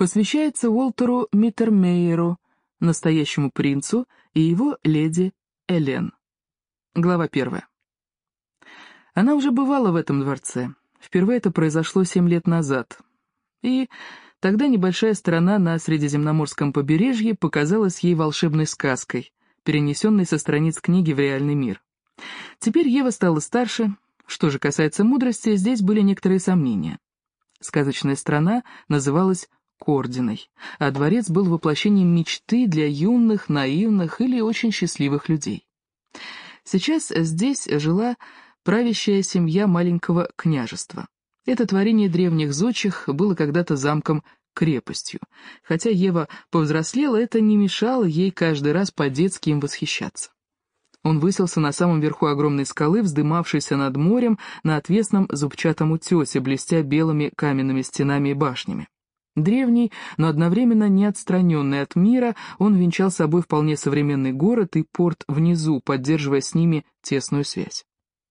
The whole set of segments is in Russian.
посвящается Уолтеру Миттермейеру, настоящему принцу, и его леди Элен. Глава 1. Она уже бывала в этом дворце. Впервые это произошло 7 лет назад. И тогда небольшая страна на Средиземноморском побережье показалась ей волшебной сказкой, перенесенной со страниц книги в реальный мир. Теперь Ева стала старше. Что же касается мудрости, здесь были некоторые сомнения. Сказочная страна называлась Кординой, а дворец был воплощением мечты для юных, наивных или очень счастливых людей. Сейчас здесь жила правящая семья маленького княжества. Это творение древних зодчих было когда-то замком-крепостью. Хотя Ева повзрослела, это не мешало ей каждый раз по-детски им восхищаться. Он высился на самом верху огромной скалы, вздымавшейся над морем на отвесном зубчатом утесе, блестя белыми каменными стенами и башнями. Древний, но одновременно не отстраненный от мира, он венчал собой вполне современный город и порт внизу, поддерживая с ними тесную связь.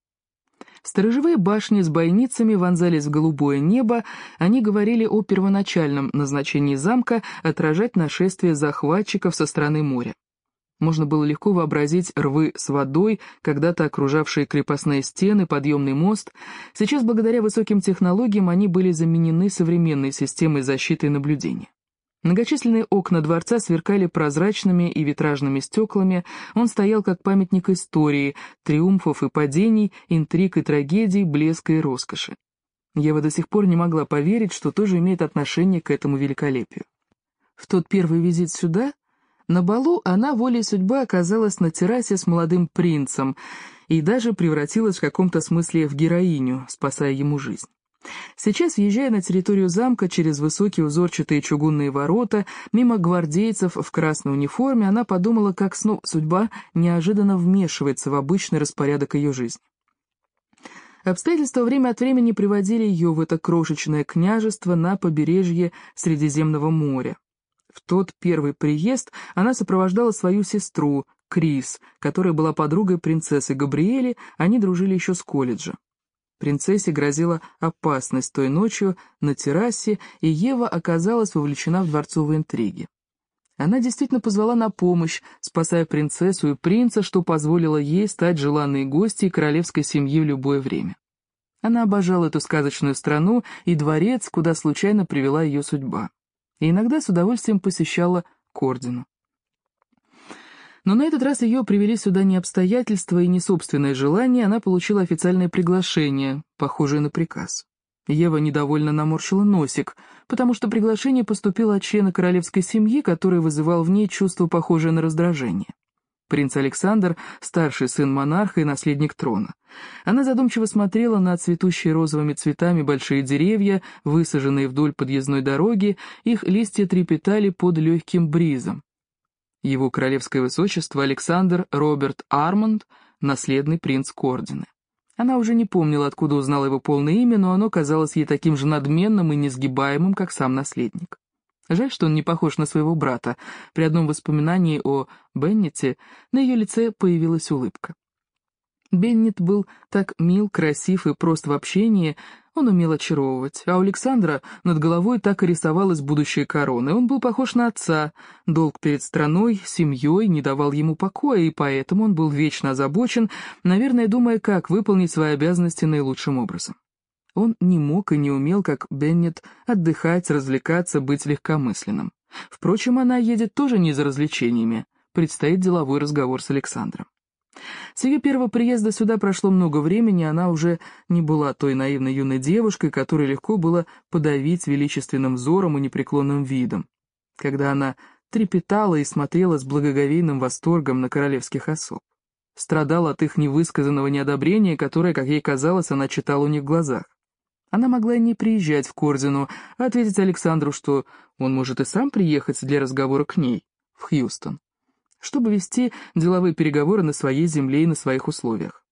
Сторожевые башни с бойницами вонзались в голубое небо, они говорили о первоначальном назначении замка отражать нашествие захватчиков со стороны моря. Можно было легко вообразить рвы с водой, когда-то окружавшие крепостные стены, подъемный мост. Сейчас, благодаря высоким технологиям, они были заменены современной системой защиты и наблюдения. Многочисленные окна дворца сверкали прозрачными и витражными стеклами, он стоял как памятник истории, триумфов и падений, интриг и трагедий, блеска и роскоши. Ева до сих пор не могла поверить, что тоже имеет отношение к этому великолепию. В тот первый визит сюда, на балу, она волей судьбы оказалась на террасе с молодым принцем и даже превратилась в каком-то смысле в героиню, спасая ему жизнь. Сейчас, въезжая на территорию замка через высокие узорчатые чугунные ворота, мимо гвардейцев в красной униформе, она подумала, как судьба неожиданно вмешивается в обычный распорядок ее жизни. Обстоятельства время от времени приводили ее в это крошечное княжество на побережье Средиземного моря. В тот первый приезд она сопровождала свою сестру, Крис, которая была подругой принцессы Габриэли, они дружили еще с колледжа. Принцессе грозила опасность той ночью на террасе, и Ева оказалась вовлечена в дворцовые интриги. Она действительно позвала на помощь, спасая принцессу и принца, что позволило ей стать желанной гостьей королевской семьи в любое время. Она обожала эту сказочную страну и дворец, куда случайно привела ее судьба. И иногда с удовольствием посещала Кордину. Но на этот раз ее привели сюда не обстоятельства и не собственное желание, она получила официальное приглашение, похожее на приказ. Ева недовольно наморщила носик, потому что приглашение поступило от члена королевской семьи, который вызывал в ней чувство, похожее на раздражение. Принц Александр — старший сын монарха и наследник трона. Она задумчиво смотрела на цветущие розовыми цветами большие деревья, высаженные вдоль подъездной дороги, их листья трепетали под легким бризом. Его королевское высочество Александр Роберт Арманд, наследный принц Кордины. Она уже не помнила, откуда узнала его полное имя, но оно казалось ей таким же надменным и несгибаемым, как сам наследник. Жаль, что он не похож на своего брата. При одном воспоминании о Беннете на ее лице появилась улыбка. Беннет был так мил, красив и прост в общении, он умел очаровывать, а у Александра над головой так и рисовалась будущая корона, и он был похож на отца, долг перед страной, семьей не давал ему покоя, и поэтому он был вечно озабочен, наверное, думая, как выполнить свои обязанности наилучшим образом. Он не мог и не умел, как Беннет, отдыхать, развлекаться, быть легкомысленным. Впрочем, она едет тоже не за развлечениями, предстоит деловой разговор с Александром. С ее первого приезда сюда прошло много времени, она уже не была той наивной юной девушкой, которой легко было подавить величественным взором и непреклонным видом. Когда она трепетала и смотрела с благоговейным восторгом на королевских особ. Страдала от их невысказанного неодобрения, которое, как ей казалось, она читала у них в глазах. Она могла и не приезжать в Кордину, а ответить Александру, что он может и сам приехать для разговора к ней, в Хьюстон, чтобы вести деловые переговоры на своей земле и на своих условиях.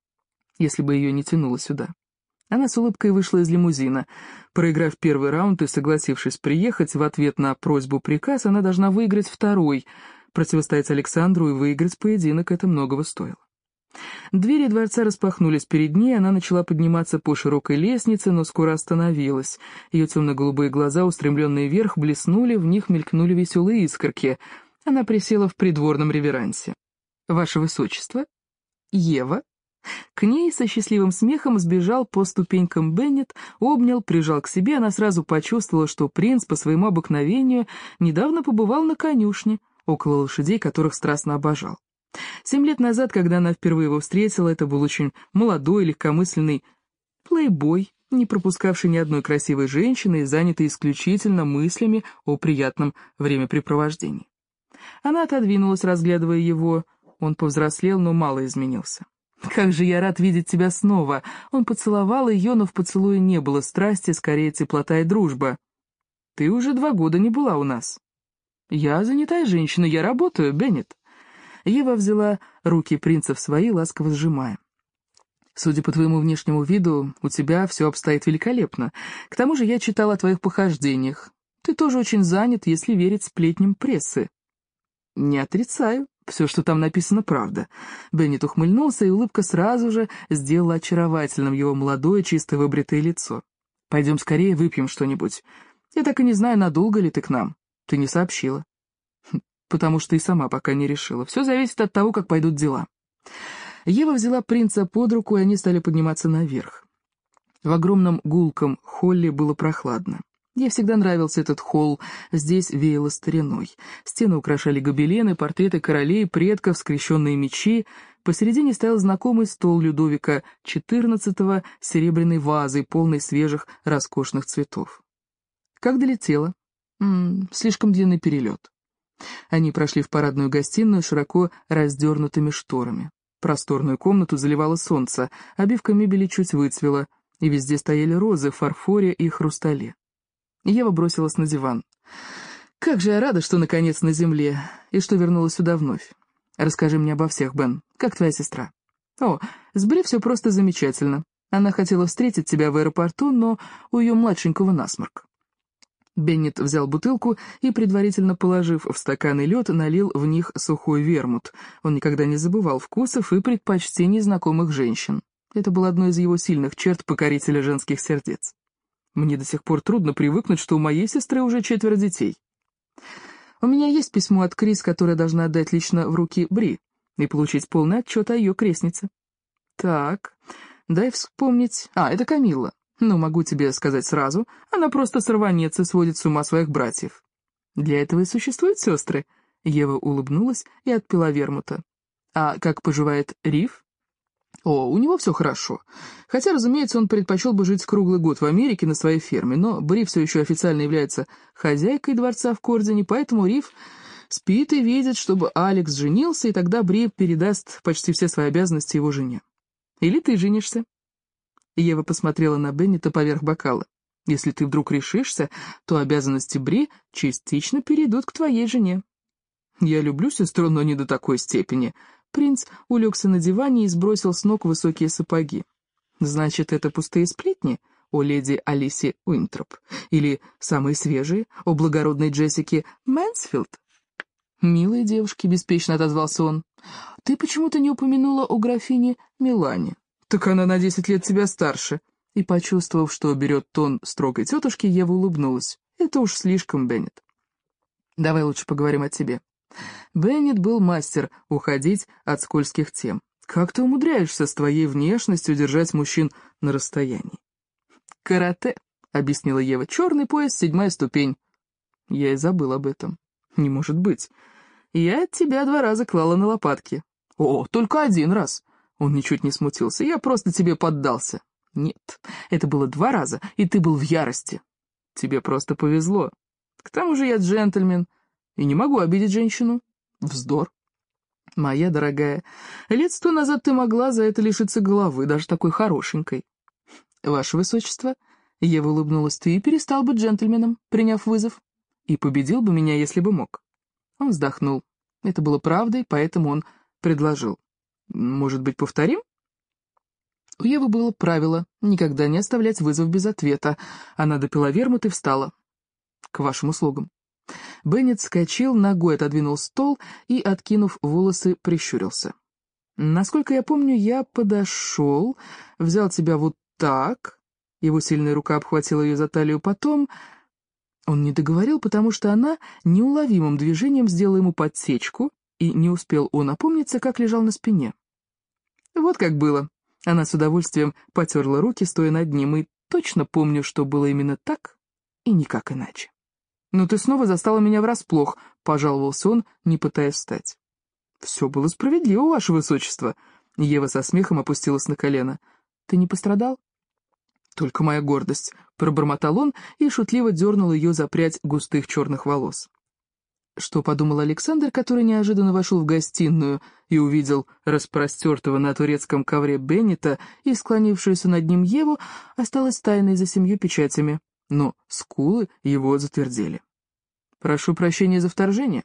Если бы ее не тянуло сюда. Она с улыбкой вышла из лимузина. Проиграв первый раунд и согласившись приехать, в ответ на просьбу-приказ она должна выиграть второй. Противостоять Александру и выиграть поединок — это многого стоило. Двери дворца распахнулись перед ней, она начала подниматься по широкой лестнице, но скоро остановилась. Ее темно-голубые глаза, устремленные вверх, блеснули, в них мелькнули веселые искорки. Она присела в придворном реверансе. «Ваше Высочество? Ева?» К ней со счастливым смехом сбежал по ступенькам Беннет, обнял, прижал к себе. Она сразу почувствовала, что принц по своему обыкновению недавно побывал на конюшне, около лошадей, которых страстно обожал. 7 лет назад, когда она впервые его встретила, это был очень молодой, легкомысленный плейбой, не пропускавший ни одной красивой женщины и занятый исключительно мыслями о приятном времяпрепровождении. Она отодвинулась, разглядывая его. Он повзрослел, но мало изменился. «Как же я рад видеть тебя снова!» Он поцеловал ее, но в поцелуе не было страсти, скорее теплота и дружба. «Ты уже 2 года не была у нас». «Я занятая женщина, я работаю, Беннет». Ева взяла руки принца в свои, ласково сжимая. «Судя по твоему внешнему виду, у тебя все обстоит великолепно. К тому же я читал о твоих похождениях. Ты тоже очень занят, если верить сплетням прессы». «Не отрицаю. Все, что там написано, правда». Беннет ухмыльнулся, и улыбка сразу же сделала очаровательным его молодое, чисто выбритое лицо. «Пойдем скорее выпьем что-нибудь. Я так и не знаю, надолго ли ты к нам. Ты не сообщила». «Потому что и сама пока не решила. Все зависит от того, как пойдут дела». Ева взяла принца под руку, и они стали подниматься наверх. В огромном гулком холле было прохладно. Ей всегда нравился этот холл, здесь веяло стариной. Стены украшали гобелены, портреты королей, предков, скрещенные мечи. Посередине стоял знакомый стол Людовика XIV с серебряной вазой, полной свежих, роскошных цветов. «Как долетела?» «Слишком длинный перелет». Они прошли в парадную гостиную широко раздернутыми шторами. Просторную комнату заливало солнце, обивка мебели чуть выцвела, и везде стояли розы в фарфоре и хрустале. Ева бросилась на диван. «Как же я рада, что наконец на земле, и что вернулась сюда вновь. Расскажи мне обо всех, Бен. Как твоя сестра?» «О, с Бри все просто замечательно. Она хотела встретить тебя в аэропорту, но у ее младшенького насморк». Беннет взял бутылку и, предварительно положив в стаканы лед, налил в них сухой вермут. Он никогда не забывал вкусов и предпочтений знакомых женщин. Это было одной из его сильных черт покорителя женских сердец. «Мне до сих пор трудно привыкнуть, что у моей сестры уже 4 детей. У меня есть письмо от Крис, которое должна отдать лично в руки Бри и получить полный отчет о ее крестнице». «Так, дай вспомнить. Это Камилла. Но могу тебе сказать сразу, она просто сорванец и сводит с ума своих братьев. Для этого и существуют сестры». Ева улыбнулась и отпила вермута. «А как поживает Риф?» «О, у него все хорошо. Хотя, разумеется, он предпочел бы жить круглый год в Америке на своей ферме, но Бри все еще официально является хозяйкой дворца в Кордине, поэтому Риф спит и видит, чтобы Алекс женился, и тогда Бри передаст почти все свои обязанности его жене. Или ты женишься?» Ева посмотрела на Беннета поверх бокала. «Если ты вдруг решишься, то обязанности Бри частично перейдут к твоей жене». «Я люблю сестру, но не до такой степени». Принц улегся на диване и сбросил с ног высокие сапоги. «Значит, это пустые сплетни о леди Алисе Уинтроп? Или самые свежие о благородной Джессике Мэнсфилд?» «Милые девушки», — беспечно отозвался он. «Ты почему-то не упомянула о графине Милане». «Так она на 10 лет тебя старше». И, почувствовав, что берет тон строгой тетушки, Ева улыбнулась. «Это уж слишком, Беннет. Давай лучше поговорим о тебе». Беннет был мастер уходить от скользких тем. «Как ты умудряешься с твоей внешностью держать мужчин на расстоянии?» «Карате», — объяснила Ева, — «черный пояс, 7-я ступень». Я и забыл об этом. «Не может быть. Я тебя 2 раза клала на лопатки». «О, только 1 раз». Он ничуть не смутился. «Я просто тебе поддался». «Нет, это было 2 раза, и ты был в ярости». «Тебе просто повезло. К тому же я джентльмен и не могу обидеть женщину». «Вздор. Моя дорогая, лет 100 назад ты могла за это лишиться головы, даже такой хорошенькой». «Ваше Высочество», — Ева улыбнулась, — «ты перестал быть джентльменом, приняв вызов, и победил бы меня, если бы мог». Он вздохнул. Это было правдой, поэтому он предложил. «Может быть, повторим?» У Евы было правило никогда не оставлять вызов без ответа. Она допила вермут и встала. «К вашим услугам». Беннет вскочил, ногой отодвинул стол и, откинув волосы, прищурился. Насколько я помню, я подошел, взял тебя вот так, его сильная рука обхватила ее за талию, потом... Он не договорил, потому что она неуловимым движением сделала ему подсечку, и не успел он опомниться, как лежал на спине. Вот как было. Она с удовольствием потерла руки, стоя над ним, и точно помню, что было именно так и никак иначе. «Но ты снова застала меня врасплох», — пожаловался он, не пытаясь встать. «Все было справедливо, ваше высочество», — Ева со смехом опустилась на колено. «Ты не пострадал?» «Только моя гордость», — пробормотал он и шутливо дернул ее за прядь густых черных волос. Что подумал Александр, который неожиданно вошел в гостиную и увидел распростертого на турецком ковре Беннета и склонившуюся над ним Еву, осталось тайной за 7 печатями, но скулы его затвердели. «Прошу прощения за вторжение».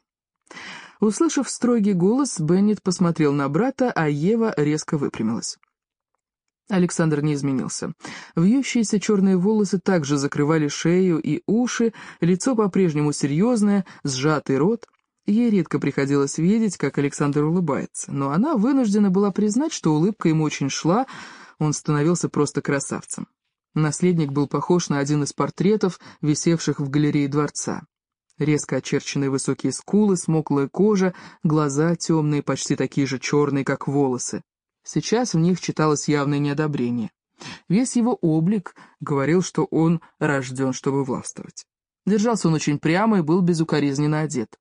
Услышав строгий голос, Беннет посмотрел на брата, а Ева резко выпрямилась. Александр не изменился. Вьющиеся черные волосы также закрывали шею и уши, лицо по-прежнему серьезное, сжатый рот. Ей редко приходилось видеть, как Александр улыбается, но она вынуждена была признать, что улыбка ему очень шла, он становился просто красавцем. Наследник был похож на один из портретов, висевших в галерее дворца. Резко очерченные высокие скулы, смуглая кожа, глаза темные, почти такие же черные, как волосы. Сейчас в них читалось явное неодобрение. Весь его облик говорил, что он рожден, чтобы властвовать. Держался он очень прямо и был безукоризненно одет.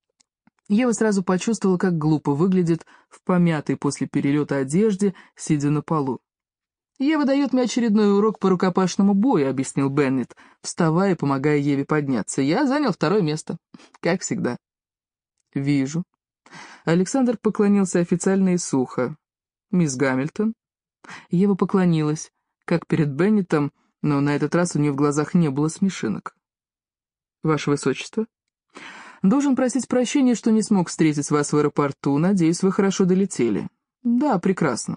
Ева сразу почувствовала, как глупо выглядит в помятой после перелета одежде, сидя на полу. «Ева дает мне очередной урок по рукопашному бою», — объяснил Беннет, вставая и помогая Еве подняться. «Я занял 2-е место, как всегда». «Вижу». Александр поклонился официально и сухо. «Мисс Гамильтон?» Ева поклонилась, как перед Беннетом, но на этот раз у нее в глазах не было смешинок. «Ваше Высочество, должен просить прощения, что не смог встретить вас в аэропорту. Надеюсь, вы хорошо долетели». «Да, прекрасно».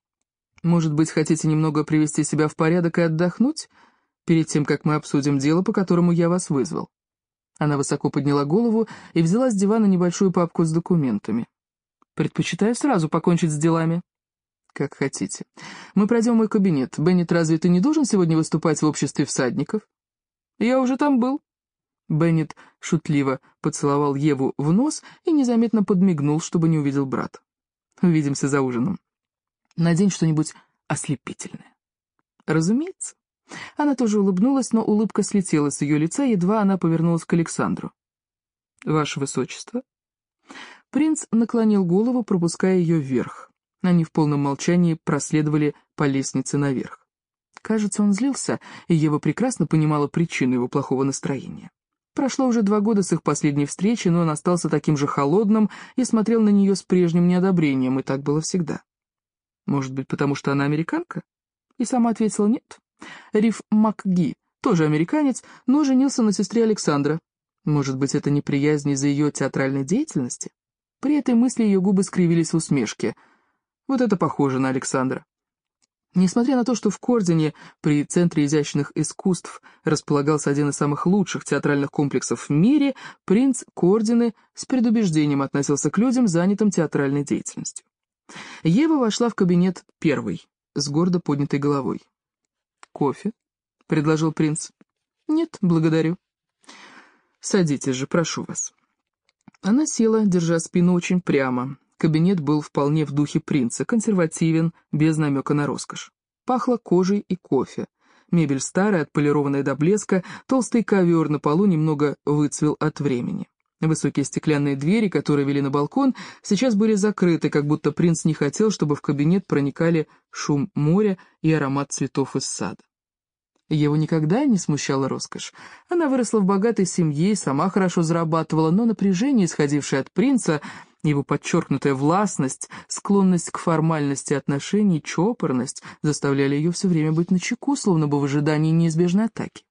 «Может быть, хотите немного привести себя в порядок и отдохнуть, перед тем, как мы обсудим дело, по которому я вас вызвал?» Она высоко подняла голову и взяла с дивана небольшую папку с документами. «Предпочитаю сразу покончить с делами». «Как хотите. Мы пройдем в мой кабинет. Беннет, разве ты не должен сегодня выступать в обществе всадников?» «Я уже там был». Беннет шутливо поцеловал Еву в нос и незаметно подмигнул, чтобы не увидел брат. «Увидимся за ужином. Надень что-нибудь ослепительное». «Разумеется». Она тоже улыбнулась, но улыбка слетела с ее лица, едва она повернулась к Александру. «Ваше Высочество». Принц наклонил голову, пропуская ее вверх. Они в полном молчании проследовали по лестнице наверх. Кажется, он злился, и Ева прекрасно понимала причину его плохого настроения. Прошло уже 2 года с их последней встречи, но он остался таким же холодным и смотрел на нее с прежним неодобрением, и так было всегда. Может быть, потому что она американка? И сама ответила нет. Риф МакГи, тоже американец, но женился на сестре Александра. Может быть, это неприязнь из-за ее театральной деятельности? При этой мысли ее губы скривились в усмешке. Вот это похоже на Александра. Несмотря на то, что в Кордине, при Центре изящных искусств, располагался один из самых лучших театральных комплексов в мире, принц Кордины с предубеждением относился к людям, занятым театральной деятельностью. Ева вошла в кабинет первой, с гордо поднятой головой. «Кофе?» — предложил принц. «Нет, благодарю». «Садитесь же, прошу вас». Она села, держа спину очень прямо. Кабинет был вполне в духе принца, консервативен, без намека на роскошь. Пахло кожей и кофе. Мебель старая, отполированная до блеска, толстый ковер на полу немного выцвел от времени. Высокие стеклянные двери, которые вели на балкон, сейчас были закрыты, как будто принц не хотел, чтобы в кабинет проникали шум моря и аромат цветов из сада. Его никогда не смущала роскошь. Она выросла в богатой семье и сама хорошо зарабатывала, но напряжение, исходившее от принца, его подчеркнутая властность, склонность к формальности отношений, чопорность заставляли ее все время быть начеку, словно бы в ожидании неизбежной атаки.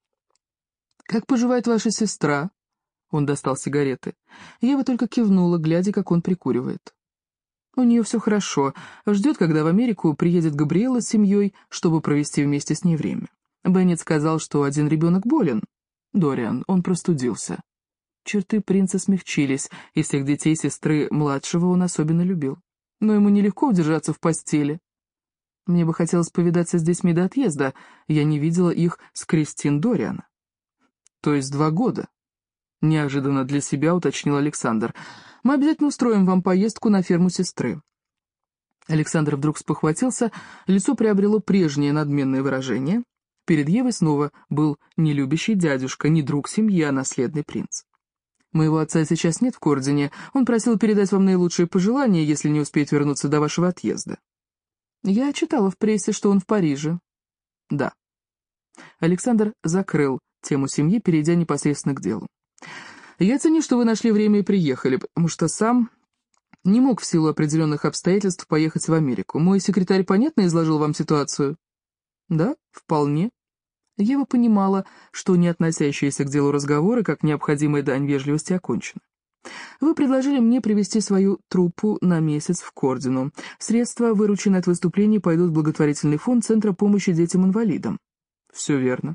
«Как поживает ваша сестра?» Он достал сигареты. Ева только кивнула, глядя, как он прикуривает. «У нее все хорошо. Ждет, когда в Америку приедет Габриэла с семьей, чтобы провести вместе с ней время. Беннет сказал, что один ребенок болен. Дориан, он простудился». Черты принца смягчились, и всех детей сестры младшего он особенно любил. но ему нелегко удержаться в постели. Мне бы хотелось повидаться с детьми до отъезда, я не видела их с Кристин Дориан. То есть 2 года. Неожиданно для себя уточнил Александр. Мы обязательно устроим вам поездку на ферму сестры. Александр вдруг спохватился, лицо приобрело прежнее надменное выражение. Перед Евой снова был не любящий дядюшка, не друг семьи, а наследный принц. Моего отца сейчас нет в Кордине, он просил передать вам наилучшие пожелания, если не успеет вернуться до вашего отъезда. Я читала в прессе, что он в Париже. Да. Александр закрыл тему семьи, перейдя непосредственно к делу. Я ценю, что вы нашли время и приехали, потому что сам не мог в силу определенных обстоятельств поехать в Америку. Мой секретарь понятно изложил вам ситуацию? Да, вполне. Ева понимала, что не относящиеся к делу разговоры, как необходимая дань вежливости, окончены. Вы предложили мне привезти свою труппу на месяц в Кордину. Средства, вырученные от выступлений, пойдут в благотворительный фонд Центра помощи детям-инвалидам. Все верно.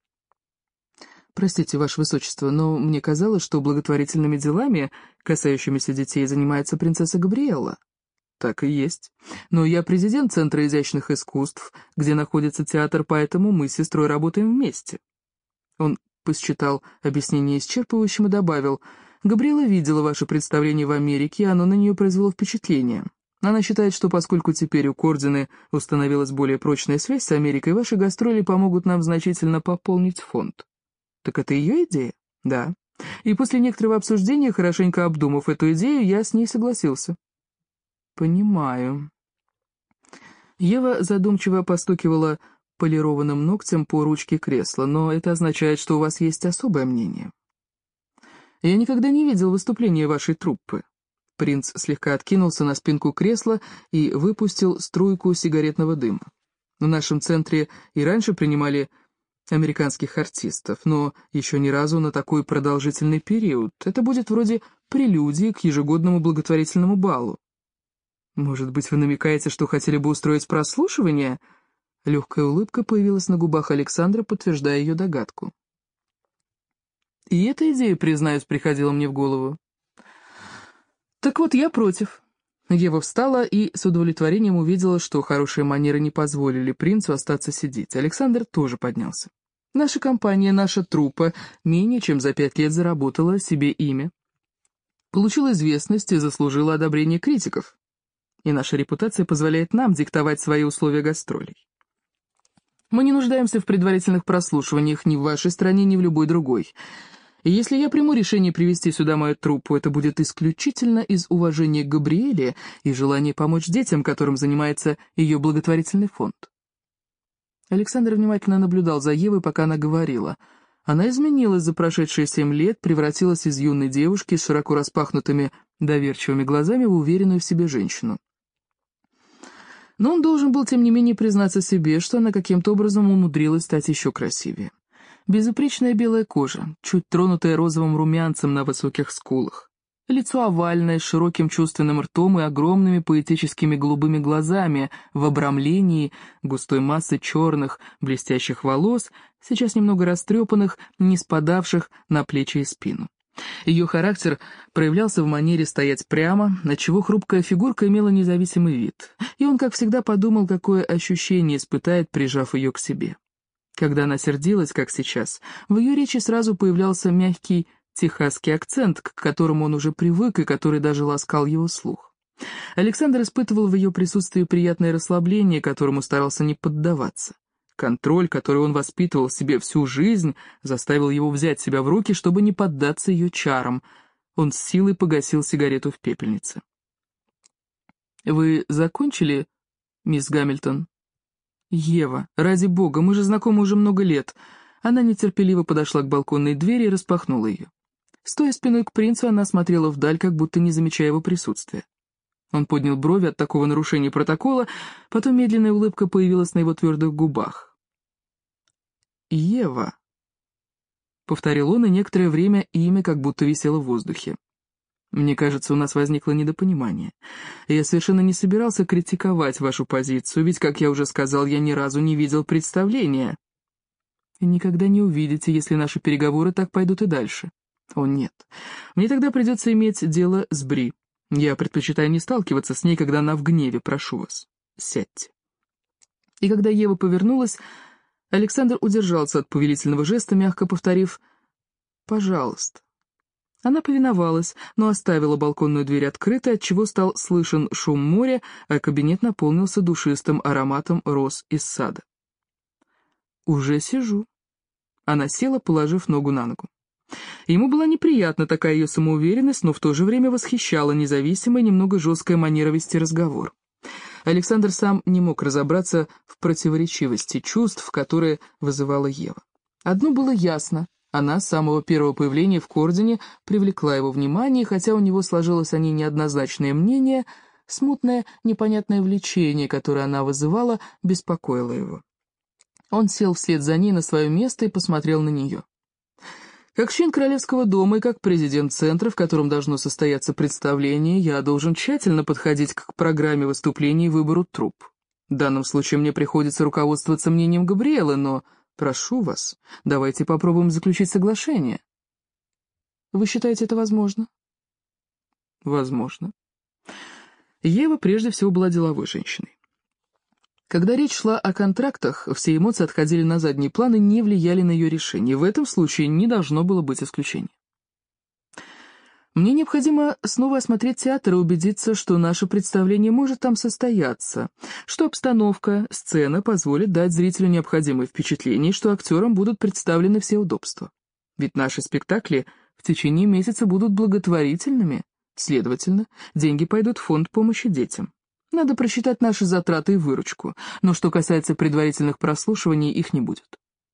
Простите, Ваше Высочество, но мне казалось, что благотворительными делами, касающимися детей, занимается принцесса Габриэлла. Так и есть. Но я президент Центра изящных искусств, где находится театр, поэтому мы с сестрой работаем вместе. Он посчитал объяснение исчерпывающим и добавил: Габриэла видела ваше представление в Америке, и оно на нее произвело впечатление. Она считает, что поскольку теперь у Кордины установилась более прочная связь с Америкой, ваши гастроли помогут нам значительно пополнить фонд. Так это ее идея? Да. И после некоторого обсуждения, хорошенько обдумав эту идею, я с ней согласился. Понимаю. Ева задумчиво постукивала полированным ногтем по ручке кресла, но это означает, что у вас есть особое мнение. Я никогда не видел выступления вашей труппы. Принц слегка откинулся на спинку кресла и выпустил струйку сигаретного дыма. В нашем центре и раньше принимали американских артистов, но еще ни разу на такой продолжительный период. Это будет вроде прелюдии к ежегодному благотворительному балу. Может быть, вы намекаете, что хотели бы устроить прослушивание? Легкая улыбка появилась на губах Александра, подтверждая ее догадку. И эта идея, признаюсь, приходила мне в голову. Так вот, я против. Ева встала и с удовлетворением увидела, что хорошие манеры не позволили принцу остаться сидеть. Александр тоже поднялся. Наша компания, наша труппа менее чем за 5 лет заработала себе имя. Получила известность и заслужила одобрение критиков. И наша репутация позволяет нам диктовать свои условия гастролей. Мы не нуждаемся в предварительных прослушиваниях ни в вашей стране, ни в любой другой. И если я приму решение привезти сюда мою труппу, это будет исключительно из уважения к Габриэле и желания помочь детям, которым занимается ее благотворительный фонд. Александр внимательно наблюдал за Евой, пока она говорила. Она изменилась за прошедшие 7 лет, превратилась из юной девушки с широко распахнутыми доверчивыми глазами в уверенную в себе женщину. Но он должен был, тем не менее, признаться себе, что она каким-то образом умудрилась стать еще красивее. Безупречная белая кожа, чуть тронутая розовым румянцем на высоких скулах. Лицо овальное, с широким чувственным ртом и огромными поэтическими голубыми глазами в обрамлении густой массы черных блестящих волос, сейчас немного растрепанных, не спадавших на плечи и спину. Ее характер проявлялся в манере стоять прямо, отчего хрупкая фигурка имела независимый вид, и он, как всегда, подумал, какое ощущение испытает, прижав ее к себе. Когда она сердилась, как сейчас, в ее речи сразу появлялся мягкий техасский акцент, к которому он уже привык и который даже ласкал его слух. Александр испытывал в ее присутствии приятное расслабление, которому старался не поддаваться. Контроль, который он воспитывал в себе всю жизнь, заставил его взять себя в руки, чтобы не поддаться ее чарам. Он с силой погасил сигарету в пепельнице. «Вы закончили, мисс Гамильтон?» «Ева, ради бога, мы же знакомы уже много лет». Она нетерпеливо подошла к балконной двери и распахнула ее. Стоя спиной к принцу, она смотрела вдаль, как будто не замечая его присутствия. Он поднял брови от такого нарушения протокола, потом медленная улыбка появилась на его твердых губах. «Ева», — повторил он, и некоторое время имя как будто висело в воздухе. «Мне кажется, у нас возникло недопонимание. Я совершенно не собирался критиковать вашу позицию, ведь, как я уже сказал, я ни разу не видел представления. И никогда не увидите, если наши переговоры так пойдут и дальше. О, нет. Мне тогда придется иметь дело с Бри. Я предпочитаю не сталкиваться с ней, когда она в гневе, прошу вас. Сядьте». И когда Ева повернулась, Александр удержался от повелительного жеста, мягко повторив «пожалуйста». Она повиновалась, но оставила балконную дверь открытой, отчего стал слышен шум моря, а кабинет наполнился душистым ароматом роз из сада. «Уже сижу». Она села, положив ногу на ногу. Ему была неприятна такая ее самоуверенность, но в то же время восхищала независимая, немного жесткая манера вести разговор. Александр сам не мог разобраться в противоречивости чувств, которые вызывала Ева. Одно было ясно. Она с самого первого появления в Кордине привлекла его внимание, и хотя у него сложилось о ней неоднозначное мнение, смутное, непонятное влечение, которое она вызывала, беспокоило его. Он сел вслед за ней на свое место и посмотрел на нее. Как член Королевского дома и как президент центра, в котором должно состояться представление, я должен тщательно подходить к программе выступлений и выбору труп. В данном случае мне приходится руководствоваться мнением Габриэлы, но... Прошу вас, давайте попробуем заключить соглашение. Вы считаете это возможно? Возможно. Ева прежде всего была деловой женщиной. Когда речь шла о контрактах, все эмоции отходили на задний план и не влияли на ее решение. В этом случае не должно было быть исключения. Мне необходимо снова осмотреть театр и убедиться, что наше представление может там состояться, что обстановка, сцена позволит дать зрителю необходимое впечатление, что актерам будут представлены все удобства. Ведь наши спектакли в течение месяца будут благотворительными, следовательно, деньги пойдут в фонд помощи детям. Надо просчитать наши затраты и выручку, но что касается предварительных прослушиваний, их не будет.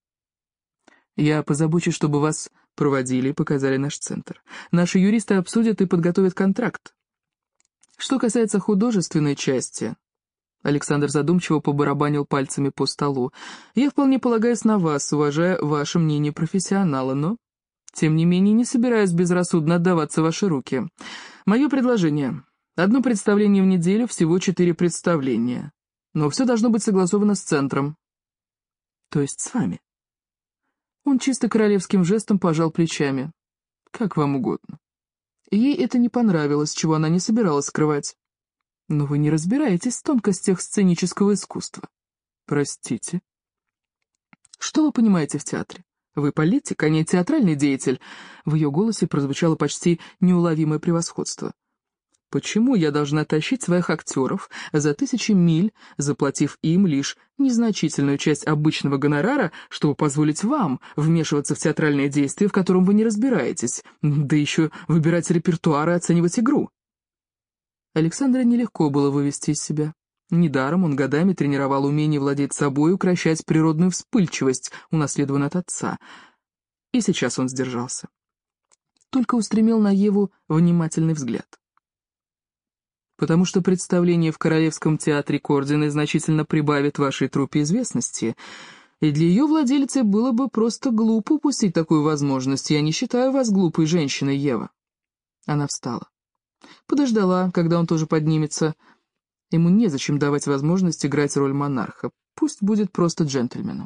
Я позабочусь, чтобы вас проводили и показали наш центр. Наши юристы обсудят и подготовят контракт. Что касается художественной части, Александр задумчиво побарабанил пальцами по столу, я вполне полагаюсь на вас, уважая ваше мнение профессионала, но, тем не менее, не собираюсь безрассудно отдаваться в ваши руки. Мое предложение: одно представление в неделю, всего 4 представления. Но все должно быть согласовано с центром. То есть с вами. Он чисто королевским жестом пожал плечами. Как вам угодно. Ей это не понравилось, чего она не собиралась скрывать. Но вы не разбираетесь в тонкостях сценического искусства. Простите. Что вы понимаете в театре? Вы политик, а не театральный деятель. В ее голосе прозвучало почти неуловимое превосходство. Почему я должна тащить своих актеров за 1000 миль, заплатив им лишь незначительную часть обычного гонорара, чтобы позволить вам вмешиваться в театральное действие, в котором вы не разбираетесь, да еще выбирать репертуар и оценивать игру? Александра нелегко было вывести из себя. Недаром он годами тренировал умение владеть собой и укрощать природную вспыльчивость, унаследованную от отца. И сейчас он сдержался. Только устремил на Еву внимательный взгляд. Потому что представление в Королевском театре Кордина значительно прибавит вашей труппе известности, и для ее владельца было бы просто глупо упустить такую возможность. Я не считаю вас глупой женщиной, Ева. Она встала. Подождала, когда он тоже поднимется. Ему незачем давать возможность играть роль монарха. Пусть будет просто джентльменом.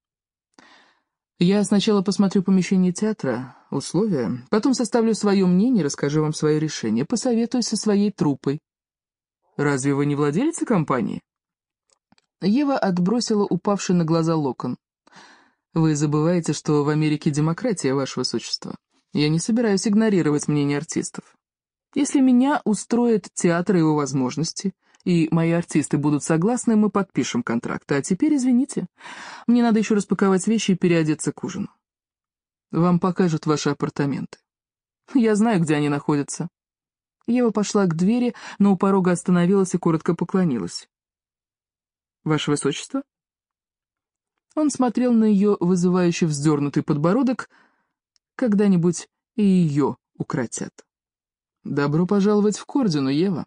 Я сначала посмотрю помещение театра, условия, потом составлю свое мнение, расскажу вам свое решение, посоветуюсь со своей труппой. Разве вы не владелица компании? Ева отбросила упавший на глаза локон. Вы забываете, что в Америке демократия, ваше высочество. Я не собираюсь игнорировать мнение артистов. Если меня устроит театр и его возможности, и мои артисты будут согласны, мы подпишем контракт. А теперь, извините, мне надо еще распаковать вещи и переодеться к ужину. Вам покажут ваши апартаменты. Я знаю, где они находятся. Ева пошла к двери, но у порога остановилась и коротко поклонилась. «Ваше высочество?» Он смотрел на ее вызывающе вздернутый подбородок. Когда-нибудь и ее укротят. «Добро пожаловать в Кордину, Ева».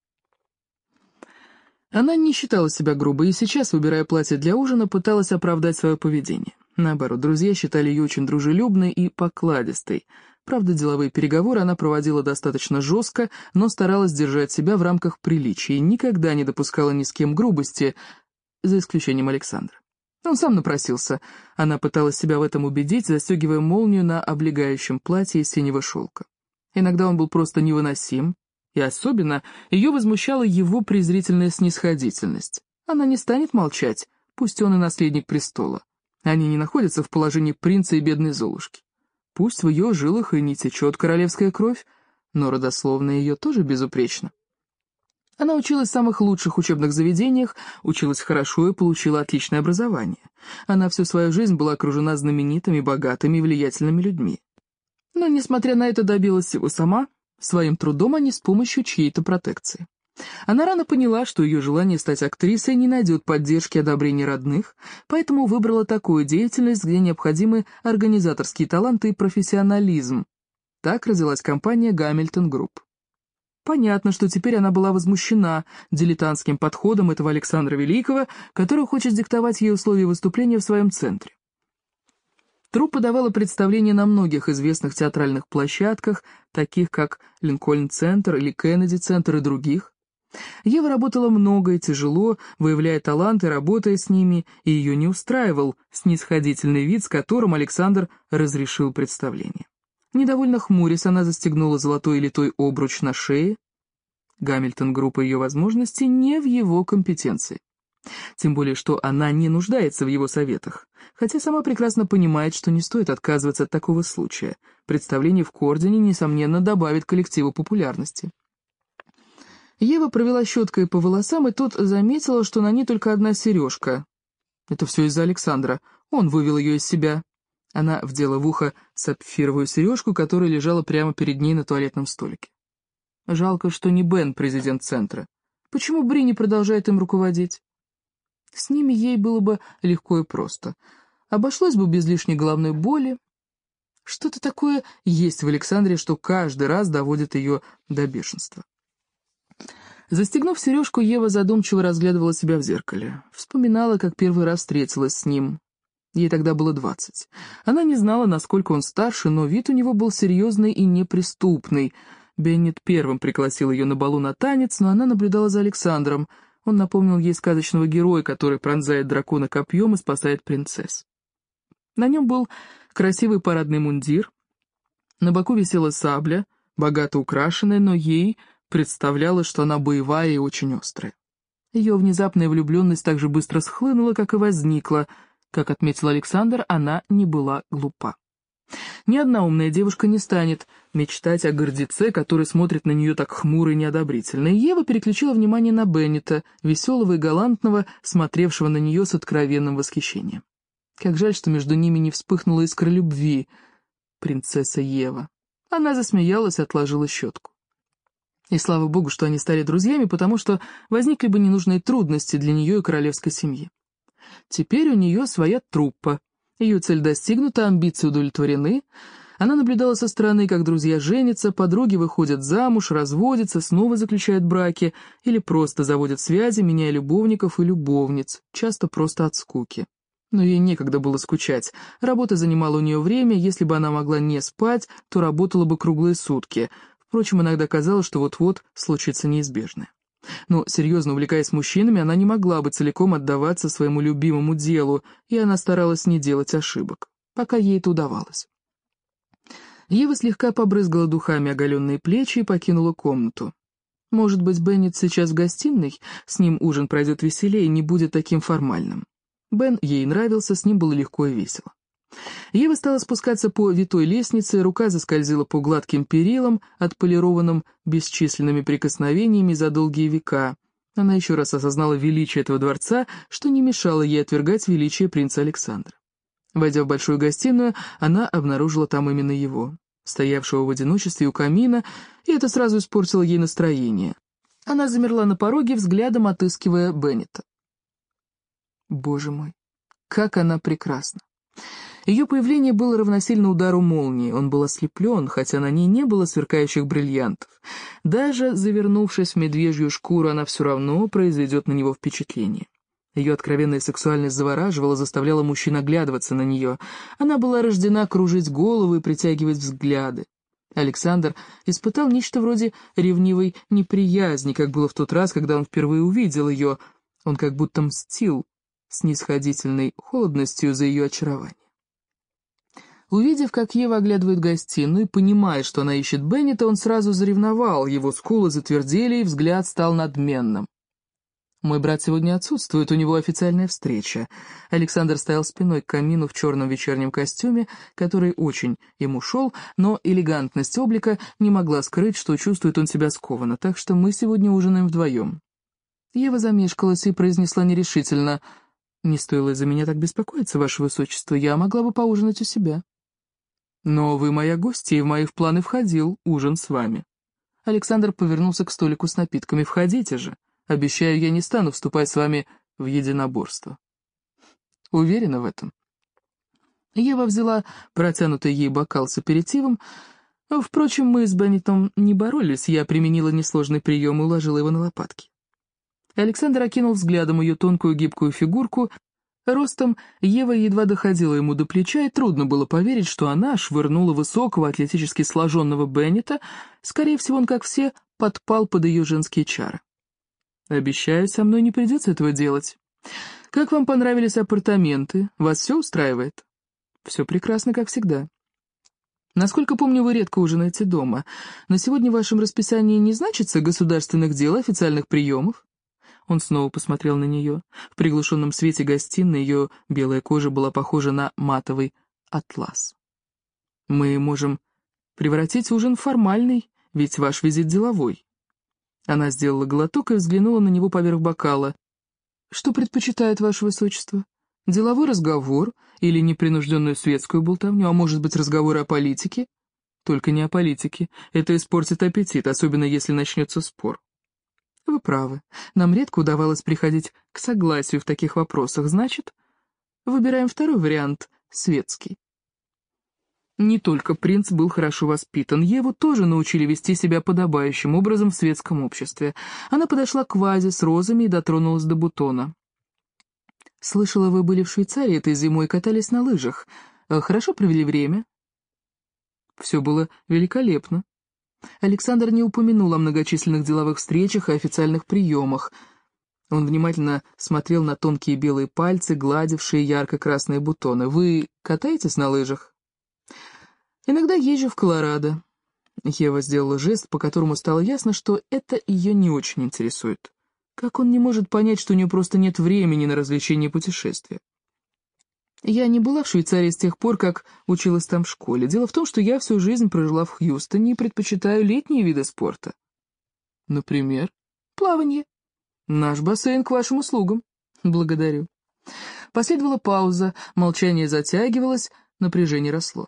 Она не считала себя грубой и сейчас, выбирая платье для ужина, пыталась оправдать свое поведение. Наоборот, друзья считали ее очень дружелюбной и покладистой. Правда, деловые переговоры она проводила достаточно жестко, но старалась держать себя в рамках приличия и никогда не допускала ни с кем грубости, за исключением Александра. Он сам напросился. Она пыталась себя в этом убедить, застегивая молнию на облегающем платье из синего шелка. Иногда он был просто невыносим, И особенно ее возмущала его презрительная снисходительность. Она не станет молчать, пусть он и наследник престола. Они не находятся в положении принца и бедной Золушки. Пусть в ее жилах и не течет королевская кровь, но родословная ее тоже безупречна. Она училась в самых лучших учебных заведениях, училась хорошо и получила отличное образование. Она всю свою жизнь была окружена знаменитыми, богатыми и влиятельными людьми. Но, несмотря на это, добилась всего сама, своим трудом, а не с помощью чьей-то протекции. Она рано поняла, что ее желание стать актрисой не найдет поддержки и одобрения родных, поэтому выбрала такую деятельность, где необходимы организаторские таланты и профессионализм. Так родилась компания «Гамильтон Групп». Понятно, что теперь она была возмущена дилетантским подходом этого Александра Великого, который хочет диктовать ей условия выступления в своем центре. Труппа давала представления на многих известных театральных площадках, таких как Линкольн-центр или Кеннеди-центр и других. Ева работала много и тяжело, выявляя таланты, работая с ними, и ее не устраивал снисходительный вид, с которым Александр разрешил представление. Недовольно хмурясь, она застегнула золотой литой обруч на шее. Гамильтон Групп и ее возможности не в его компетенции. Тем более, что она не нуждается в его советах, хотя сама прекрасно понимает, что не стоит отказываться от такого случая. Представление в Кордине, несомненно, добавит коллективу популярности. Ева провела щеткой по волосам, и тут заметила, что на ней только одна сережка. Это все из-за Александра, он вывел ее из себя. Она вдела в ухо сапфировую сережку, которая лежала прямо перед ней на туалетном столике. Жалко, что не Бен президент центра. Почему Бри не продолжает им руководить? С ними ей было бы легко и просто. Обошлось бы без лишней головной боли. Что-то такое есть в Александре, что каждый раз доводит ее до бешенства. Застегнув сережку, Ева задумчиво разглядывала себя в зеркале. Вспоминала, как первый раз встретилась с ним. Ей тогда было 20. Она не знала, насколько он старше, но вид у него был серьезный и неприступный. Беннет первым пригласил ее на балу на танец, но она наблюдала за Александром. Он напомнил ей сказочного героя, который пронзает дракона копьем и спасает принцесс. На нем был красивый парадный мундир, на боку висела сабля, богато украшенная, но ей представлялось, что она боевая и очень острая. Ее внезапная влюбленность так же быстро схлынула, как и возникла. Как отметил Александр, она не была глупа. Ни одна умная девушка не станет мечтать о гордеце, который смотрит на нее так хмуро и неодобрительно. И Ева переключила внимание на Беннета, веселого и галантного, смотревшего на нее с откровенным восхищением. Как жаль, что между ними не вспыхнула искра любви. Принцесса Ева. Она засмеялась и отложила щетку. И слава богу, что они стали друзьями, потому что возникли бы ненужные трудности для нее и королевской семьи. Теперь у нее своя труппа. Ее цель достигнута, амбиции удовлетворены. Она наблюдала со стороны, как друзья женятся, подруги выходят замуж, разводятся, снова заключают браки или просто заводят связи, меняя любовников и любовниц, часто просто от скуки. Но ей некогда было скучать. Работа занимала у нее время, если бы она могла не спать, то работала бы круглые сутки. Впрочем, иногда казалось, что вот-вот случится неизбежное. Но, серьезно увлекаясь мужчинами, она не могла бы целиком отдаваться своему любимому делу, и она старалась не делать ошибок, пока ей это удавалось. Ева слегка побрызгала духами оголенные плечи и покинула комнату. Может быть, Беннет сейчас в гостиной, с ним ужин пройдет веселее и не будет таким формальным. Бен ей нравился, с ним было легко и весело. Ева стала спускаться по витой лестнице, рука заскользила по гладким перилам, отполированным бесчисленными прикосновениями за долгие века. Она еще раз осознала величие этого дворца, что не мешало ей отвергать величие принца Александра. Войдя в большую гостиную, она обнаружила там именно его, стоявшего в одиночестве у камина, и это сразу испортило ей настроение. Она замерла на пороге, взглядом отыскивая Беннета. Боже мой, как она прекрасна! Ее появление было равносильно удару молнии, он был ослеплен, хотя на ней не было сверкающих бриллиантов. Даже завернувшись в медвежью шкуру, она все равно произведет на него впечатление. Ее откровенная сексуальность завораживала, заставляла мужчин оглядываться на нее. Она была рождена кружить голову и притягивать взгляды. Александр испытал нечто вроде ревнивой неприязни, как было в тот раз, когда он впервые увидел ее. Он как будто мстил снисходительной холодностью за ее очарование. Увидев, как Ева оглядывает гостиную, и понимая, что она ищет Беннета, он сразу заревновал, его скулы затвердели, и взгляд стал надменным. «Мой брат сегодня отсутствует, у него официальная встреча». Александр стоял спиной к камину в черном вечернем костюме, который очень ему шел, но элегантность облика не могла скрыть, что чувствует он себя скованно, так что мы сегодня ужинаем вдвоем. Ева замешкалась и произнесла нерешительно: «Не стоило из-за меня так беспокоиться, ваше высочество, я могла бы поужинать у себя». «Но вы моя гостья, и в мои планы входил ужин с вами». Александр повернулся к столику с напитками. «Входите же. Обещаю, я не стану вступать с вами в единоборство». Уверена в этом. Ева взяла протянутый ей бокал с аперитивом. Впрочем, мы с Беннетом не боролись, я применила несложный прием и уложила его на лопатки. Александр окинул взглядом ее тонкую гибкую фигурку. Ростом Ева едва доходила ему до плеча, и трудно было поверить, что она швырнула высокого, атлетически сложенного Беннета. Скорее всего, он, как все, подпал под ее женские чары. «Обещаю, со мной не придется этого делать. Как вам понравились апартаменты? Вас все устраивает?» «Все прекрасно, как всегда. Насколько помню, вы редко ужинаете дома. Но сегодня в вашем расписании не значится государственных дел, официальных приемов?» Он снова посмотрел на нее. В приглушенном свете гостиной ее белая кожа была похожа на матовый атлас. «Мы можем превратить ужин в формальный, ведь ваш визит деловой». Она сделала глоток и взглянула на него поверх бокала. «Что предпочитает ваше высочество? Деловой разговор или непринужденную светскую болтовню, а может быть разговоры о политике?» «Только не о политике. Это испортит аппетит, особенно если начнется спор». «Вы правы. Нам редко удавалось приходить к согласию в таких вопросах. Значит, выбираем второй вариант — светский». Не только принц был хорошо воспитан, Еву тоже научили вести себя подобающим образом в светском обществе. Она подошла к вазе с розами и дотронулась до бутона. «Слышала, вы были в Швейцарии этой зимой и катались на лыжах. Хорошо провели время?» «Все было великолепно». Александр не упомянул о многочисленных деловых встречах и официальных приемах. Он внимательно смотрел на тонкие белые пальцы, гладившие ярко-красные бутоны. «Вы катаетесь на лыжах?» «Иногда езжу в Колорадо». Ева сделала жест, по которому стало ясно, что это ее не очень интересует. Как он не может понять, что у нее просто нет времени на развлечения и путешествия? «Я не была в Швейцарии с тех пор, как училась там в школе. Дело в том, что я всю жизнь прожила в Хьюстоне и предпочитаю летние виды спорта». «Например?» «Плавание». «Наш бассейн к вашим услугам». «Благодарю». Последовала пауза, молчание затягивалось, напряжение росло.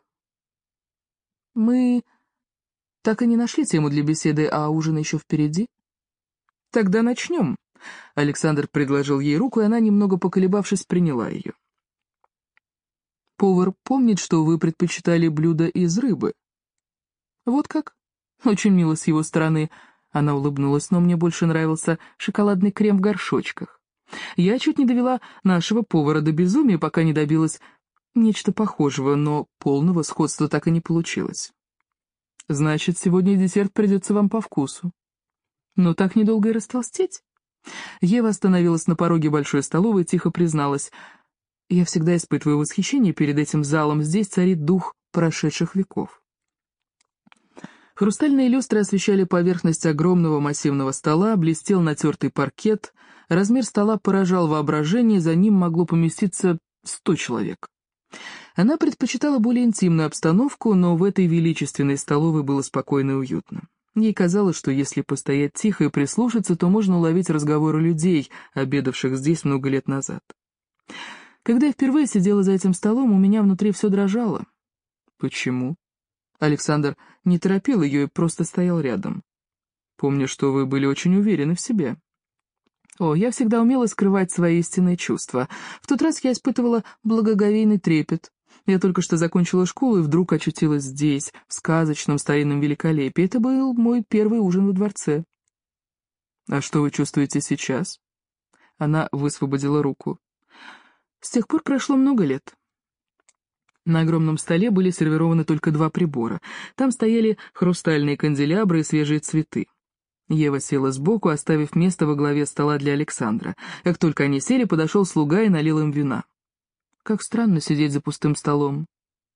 «Мы так и не нашли тему для беседы, а ужин еще впереди?» «Тогда начнем». Александр предложил ей руку, и она, немного поколебавшись, приняла ее. «Повар помнит, что вы предпочитали блюда из рыбы». «Вот как? Очень мило с его стороны». Она улыбнулась, но мне больше нравился шоколадный крем в горшочках. Я чуть не довела нашего повара до безумия, пока не добилась нечто похожего, но полного сходства так и не получилось. «Значит, сегодня десерт придется вам по вкусу». «Но так недолго и растолстеть». Ева остановилась на пороге большой столовой и тихо призналась: «Я всегда испытываю восхищение перед этим залом, здесь царит дух прошедших веков». Хрустальные люстры освещали поверхность огромного массивного стола, блестел натертый паркет, размер стола поражал воображение, за ним могло поместиться 100 человек. Она предпочитала более интимную обстановку, но в этой величественной столовой было спокойно и уютно. Ей казалось, что если постоять тихо и прислушаться, то можно уловить разговоры людей, обедавших здесь много лет назад. Когда я впервые сидела за этим столом, у меня внутри все дрожало. «Почему?» Александр не торопил ее и просто стоял рядом. «Помню, что вы были очень уверены в себе». «О, я всегда умела скрывать свои истинные чувства. В тот раз я испытывала благоговейный трепет. Я только что закончила школу и вдруг очутилась здесь, в сказочном старинном великолепии. Это был мой первый ужин во дворце». «А что вы чувствуете сейчас?» Она высвободила руку. «С тех пор прошло много лет». На огромном столе были сервированы только 2 прибора. Там стояли хрустальные канделябры и свежие цветы. Ева села сбоку, оставив место во главе стола для Александра. Как только они сели, подошел слуга и налил им вина. «Как странно сидеть за пустым столом».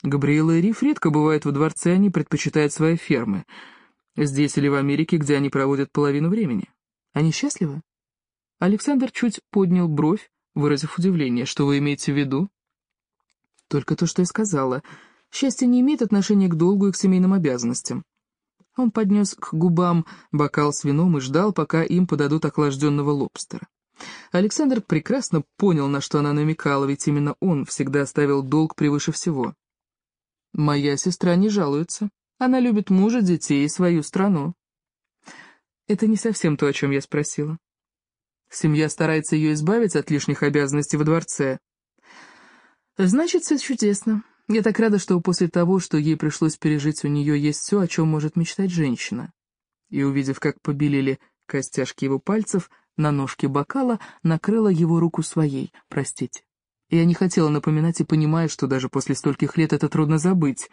Габриэла и Риф редко бывают во дворце, они предпочитают свои фермы. Здесь или в Америке, где они проводят половину времени. Они счастливы?» Александр чуть поднял бровь, выразив удивление. «Что вы имеете в виду?» «Только то, что я сказала. Счастье не имеет отношения к долгу и к семейным обязанностям». Он поднес к губам бокал с вином и ждал, пока им подадут охлажденного лобстера. Александр прекрасно понял, на что она намекала, ведь именно он всегда ставил долг превыше всего. «Моя сестра не жалуется. Она любит мужа, детей и свою страну». «Это не совсем то, о чем я спросила. Семья старается ее избавить от лишних обязанностей во дворце». «Значит, все чудесно. Я так рада, что после того, что ей пришлось пережить, у нее есть все, о чем может мечтать женщина». И, увидев, как побелели костяшки его пальцев, на ножке бокала накрыла его руку своей. «Простите. Я не хотела напоминать и понимаю, что даже после стольких лет это трудно забыть».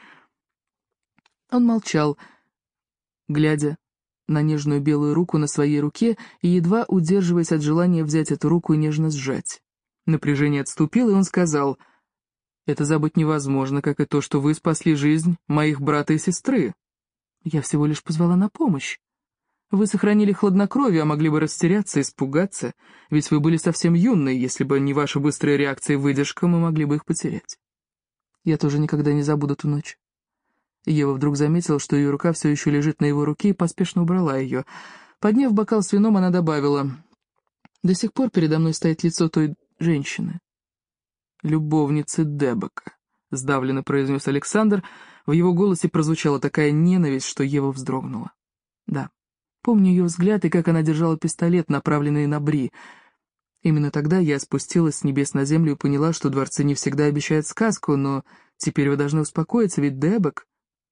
Он молчал, глядя на нежную белую руку на своей руке и едва удерживаясь от желания взять эту руку и нежно сжать. Напряжение отступило, и он сказал: «Это забыть невозможно, как и то, что вы спасли жизнь моих брата и сестры. Я всего лишь позвала на помощь. Вы сохранили хладнокровие, а могли бы растеряться, испугаться, ведь вы были совсем юные, если бы не ваша быстрая реакция и выдержка, мы могли бы их потерять. Я тоже никогда не забуду ту ночь». Ева вдруг заметила, что ее рука все еще лежит на его руке, и поспешно убрала ее. Подняв бокал с вином, она добавила: «До сих пор передо мной стоит лицо той женщины». «Любовницы Дебека», — сдавленно произнес Александр. В его голосе прозвучала такая ненависть, что Ева вздрогнула. «Да, помню ее взгляд и как она держала пистолет, направленный на Бри. Именно тогда я спустилась с небес на землю и поняла, что дворцы не всегда обещают сказку, но теперь вы должны успокоиться, ведь Дебек,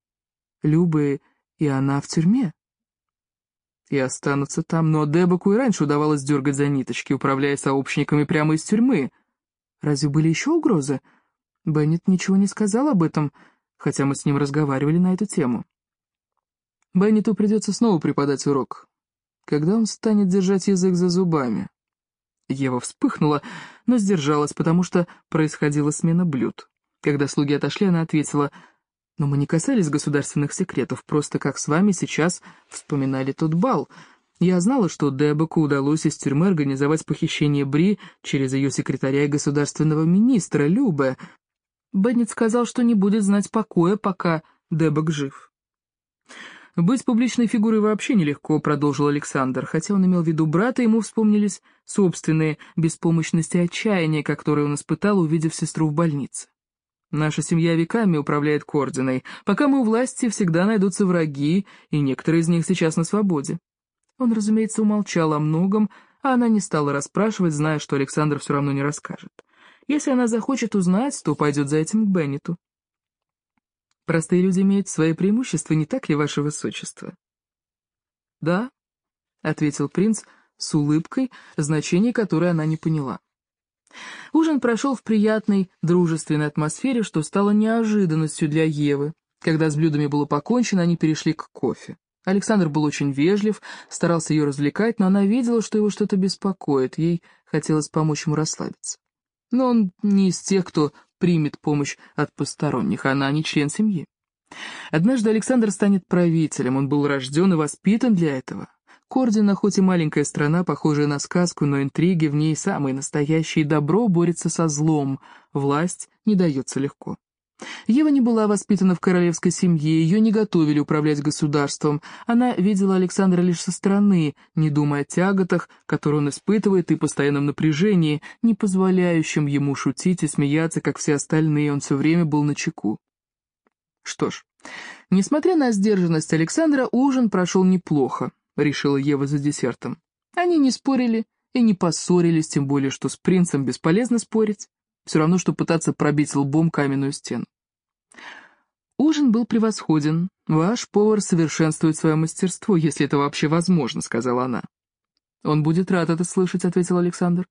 Люба и она в тюрьме. И останутся там, но Дебеку и раньше удавалось дергать за ниточки, управляя сообщниками прямо из тюрьмы. Разве были еще угрозы? Беннет ничего не сказал об этом, хотя мы с ним разговаривали на эту тему. Беннету придется снова преподать урок. Когда он станет держать язык за зубами?» Ева вспыхнула, но сдержалась, потому что происходила смена блюд. Когда слуги отошли, она ответила: «Но мы не касались государственных секретов, просто как с вами сейчас вспоминали тот бал. Я знала, что Дебеку удалось из тюрьмы организовать похищение Бри через ее секретаря и государственного министра Любе. Беннет сказал, что не будет знать покоя, пока Дебек жив». «Быть публичной фигурой вообще нелегко», — продолжил Александр. Хотя он имел в виду брата, ему вспомнились собственные беспомощность и отчаяние, которые он испытал, увидев сестру в больнице. «Наша семья веками управляет Кординой. Пока мы у власти, всегда найдутся враги, и некоторые из них сейчас на свободе». Он, разумеется, умолчал о многом, а она не стала расспрашивать, зная, что Александр все равно не расскажет. Если она захочет узнать, то пойдет за этим к Беннету. «Простые люди имеют свои преимущества, не так ли, ваше высочество?» «Да», — ответил принц с улыбкой, значение которой она не поняла. Ужин прошел в приятной, дружественной атмосфере, что стало неожиданностью для Евы. Когда с блюдами было покончено, они перешли к кофе. Александр был очень вежлив, старался ее развлекать, но она видела, что его что-то беспокоит, ей хотелось помочь ему расслабиться. Но он не из тех, кто примет помощь от посторонних, она не член семьи. Однажды Александр станет правителем, он был рожден и воспитан для этого. Кордина, хоть и маленькая страна, похожая на сказку, но интриги в ней самые настоящие, добро борется со злом, власть не дается легко. Ева не была воспитана в королевской семье, ее не готовили управлять государством, она видела Александра лишь со стороны, не думая о тяготах, которые он испытывает, и постоянном напряжении, не позволяющем ему шутить и смеяться, как все остальные, он все время был начеку. Что ж, несмотря на сдержанность Александра, ужин прошел неплохо, решила Ева за десертом. Они не спорили и не поссорились, тем более, что с принцем бесполезно спорить. Все равно, что пытаться пробить лбом каменную стену. «Ужин был превосходен. Ваш повар совершенствует свое мастерство, если это вообще возможно», — сказала она. «Он будет рад это слышать», — ответил Александр.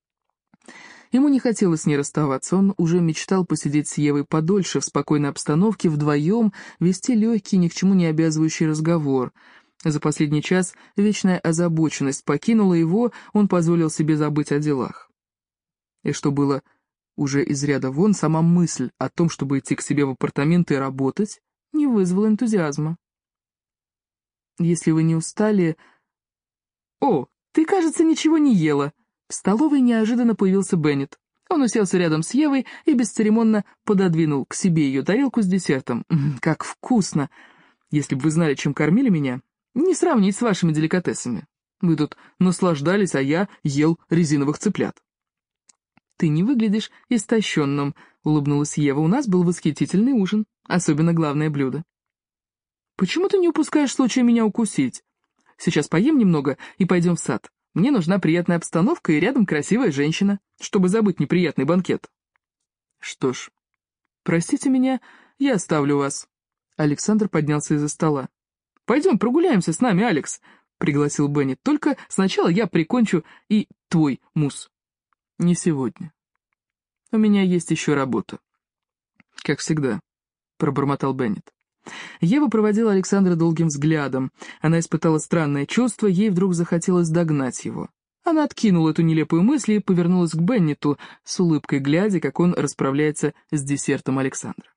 Ему не хотелось с ней расставаться, он уже мечтал посидеть с Евой подольше, в спокойной обстановке, вдвоем, вести легкий, ни к чему не обязывающий разговор. За последний час вечная озабоченность покинула его, он позволил себе забыть о делах. И что было Уже из ряда вон сама мысль о том, чтобы идти к себе в апартаменты и работать, не вызвала энтузиазма. «Если вы не устали...» «О, ты, кажется, ничего не ела!» В столовой неожиданно появился Беннет. Он уселся рядом с Евой и бесцеремонно пододвинул к себе ее тарелку с десертом. «Как вкусно! Если бы вы знали, чем кормили меня, не сравнить с вашими деликатесами. Вы тут наслаждались, а я ел резиновых цыплят». «Ты не выглядишь истощенным», — улыбнулась Ева. «У нас был восхитительный ужин, особенно главное блюдо». «Почему ты не упускаешь случая меня укусить? Сейчас поем немного и пойдем в сад. Мне нужна приятная обстановка и рядом красивая женщина, чтобы забыть неприятный банкет». «Что ж, простите меня, я оставлю вас». Александр поднялся из-за стола. «Пойдем прогуляемся с нами, Алекс», — пригласил Беннет. «Только сначала я прикончу и твой мусс». «Не сегодня. У меня есть еще работа». «Как всегда», — пробормотал Беннет. Ева проводила Александра долгим взглядом. Она испытала странное чувство, ей вдруг захотелось догнать его. Она откинула эту нелепую мысль и повернулась к Беннету, с улыбкой глядя, как он расправляется с десертом Александра.